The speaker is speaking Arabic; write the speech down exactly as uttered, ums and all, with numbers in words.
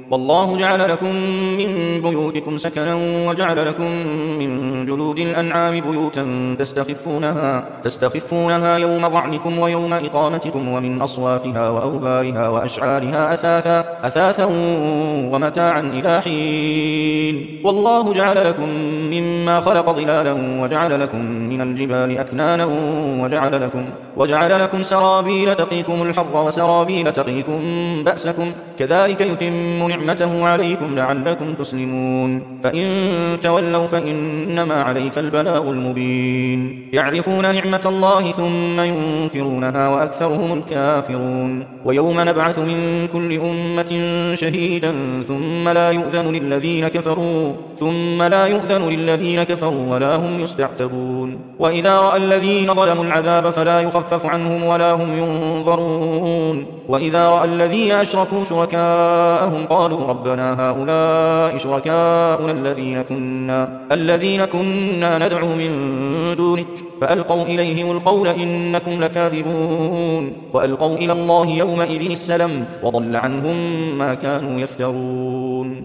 والله جعل لكم من بيوتكم سكنا وجعل لكم من جلود الأنعام بيوتا تستخفونها, تستخفونها يوم ظعنكم ويوم إقامتكم ومن أصوافها وأوبارها وأشعارها أثاثا, أثاثا ومتاعا إلى حين. والله جعل لكم مما خلق ظلالا وجعل لكم من الجبال أكنانا وجعل لكم, وجعل لكم سرابيل تقيكم الحر وسرابيل تقيكم بأسكم كذلك يتم نعمته عليكم لعلكم تسلمون. فإن تولوا فإنما عليك البلاغ المبين. يعرفون نعمة الله ثم ينكرونها وأكثرهم الكافرون. ويوم نبعث من كل أمة شهيدا ثم لا يؤذن للذين كفروا ثم لا يؤذن للذين كفروا ولا هم يستعتبون. وإذا رأى الذين ظلموا العذاب فلا يخفف عنهم ولا هم ينظرون. وإذا رأى الذين أشركوا شركاءهم قالوا ربنا هؤلاء شركاؤنا الذين كنا, الذين كنا ندعو من دونك فألقوا إليهم القول إنكم لكاذبون. وألقوا إلى الله يومئذ السلام وضل عنهم ما كانوا يفترون.